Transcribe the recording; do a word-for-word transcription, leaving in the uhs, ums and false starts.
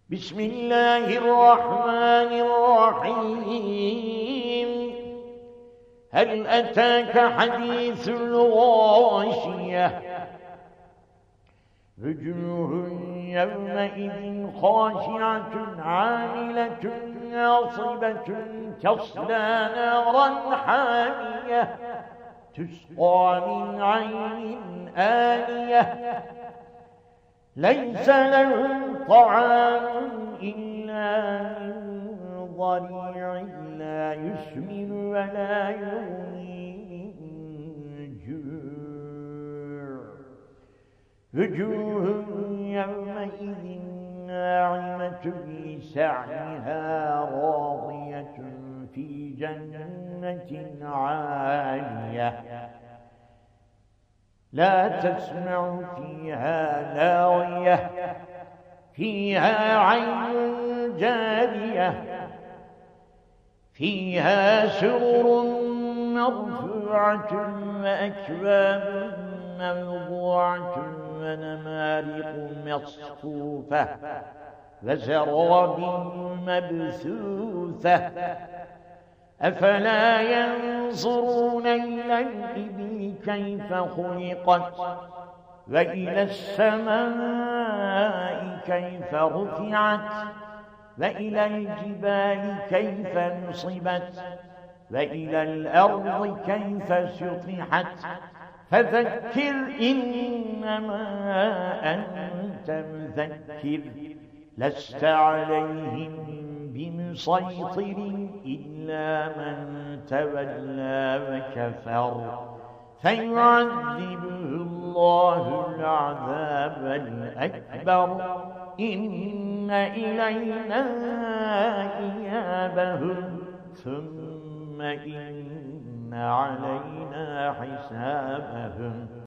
بسم الله الرحمن الرحيم. هل أتاك حديث الغاشية؟ وجوه يومئذ خاشعة عاملة ناصبة تصلى نارا حامية تسقى من عين آنية ليس لهم طعام إلا من ضريع لا يسمن ولا يغني من جوع. وجوه يومئذ ناعمة لسعيها راضية في جنة عالية لا تسمع فيها لاغية فيها عين جارية فيها سرر مرفوعة وأكواب موضوعة ونمارق مصفوفة وزرابي مبثوثة أفلا ينظرون إلى الإبل كيف خلقت وإلى السماء كيف رفعت وإلى الجبال كيف نصبت وإلى الأرض كيف سطحت فذكر إنما أنت مذكر لست عليهم بمسيطر إلا من تولى وكفر فيعذبه الله العذاب الأكبر إن إلينا إيابهم ثم إن علينا حسابهم.